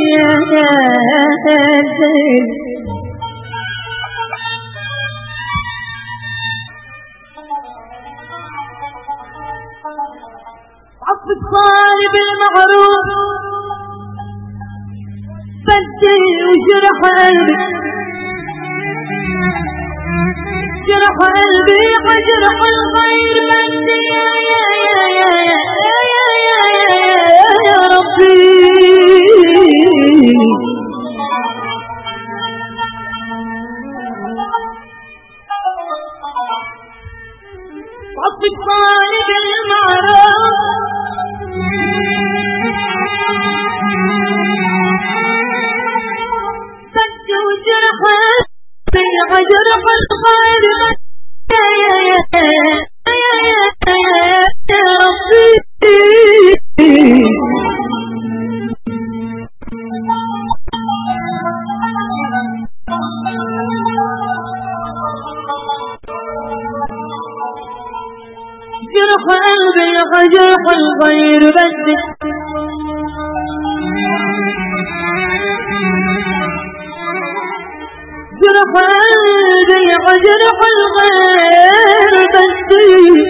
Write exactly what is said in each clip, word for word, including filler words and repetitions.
عطف الصالب المعروف بدل وجرح قلبي جرح قلبي وجرح الغير بدي يا يا يا يا يا يا يا يا ربي عطف الصالب المعروف وجرح وجرح الخير يا يا يا يا يا ربي جرح قلبي وجرح الخير بدي جرح قلبي وجرح الغير بدي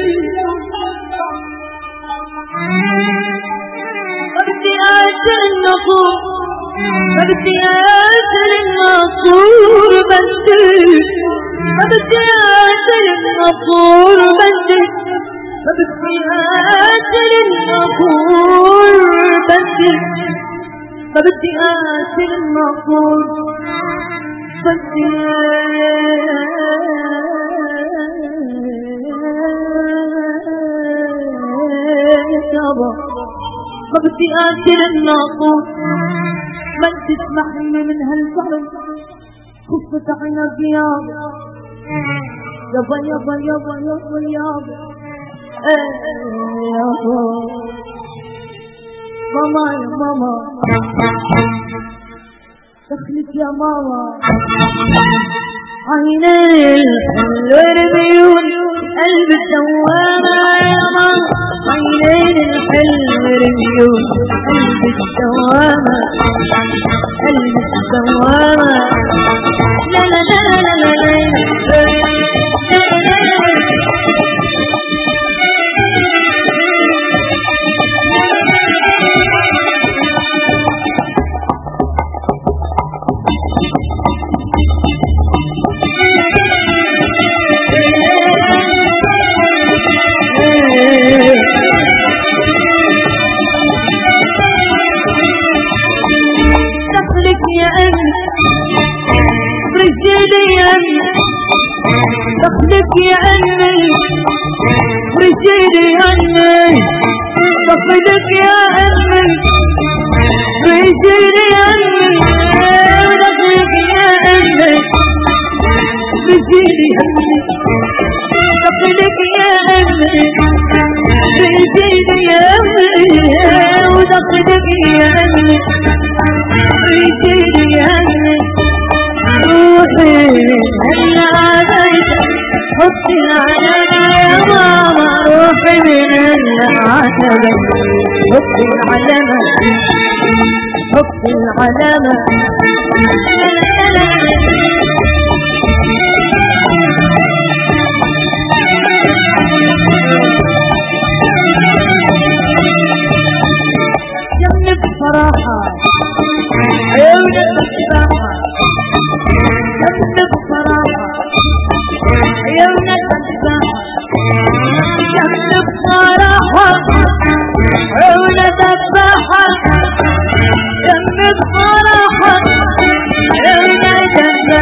بدي آسر النصور بدي آسر النصور بدي بدي آسر النصور بدي بدي آسر النصور بدي بدي آسر النصور بدي بدي آسر الناقوس من تسمحني من هالفعل خفت عين الرياض يابا يابا يابا يابا يابا يابا ماما يا ماما دخلك يا ماما عينين الحلو رميون قلب الدوامة يا ماما عينين الحلو رميون قلب الدوامة قلب الدوامة لا لا لا لا لا دخلك يا أمي رجلي يا أمي دخلك يا أمي رجلي يا أمي دخلك يا أمي رجلي يا أمي دخلك يا أمي رجلي يا أمي دخلك يا أمي رجلي يا أمي ودخلك يا أمي رجلي يا أمي روحي هلا عاديت حطي العلامة يا ماما روحي من العتبة حطي العلامة حطي العلامة جنب صراحة عيونك الصراحة جنب صراحة عيونك الصراحة جنب صراحة عيونك الصراحة جنب صراحة عيونك الصراحة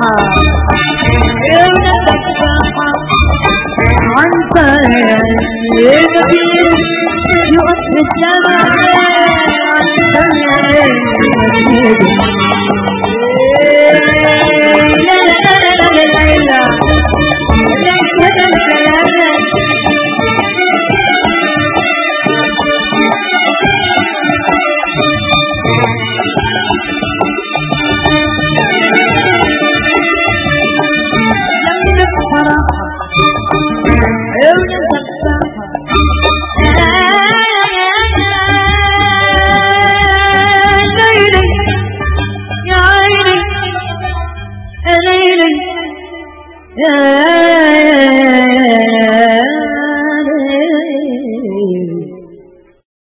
وانت يبكي يقف السماء يا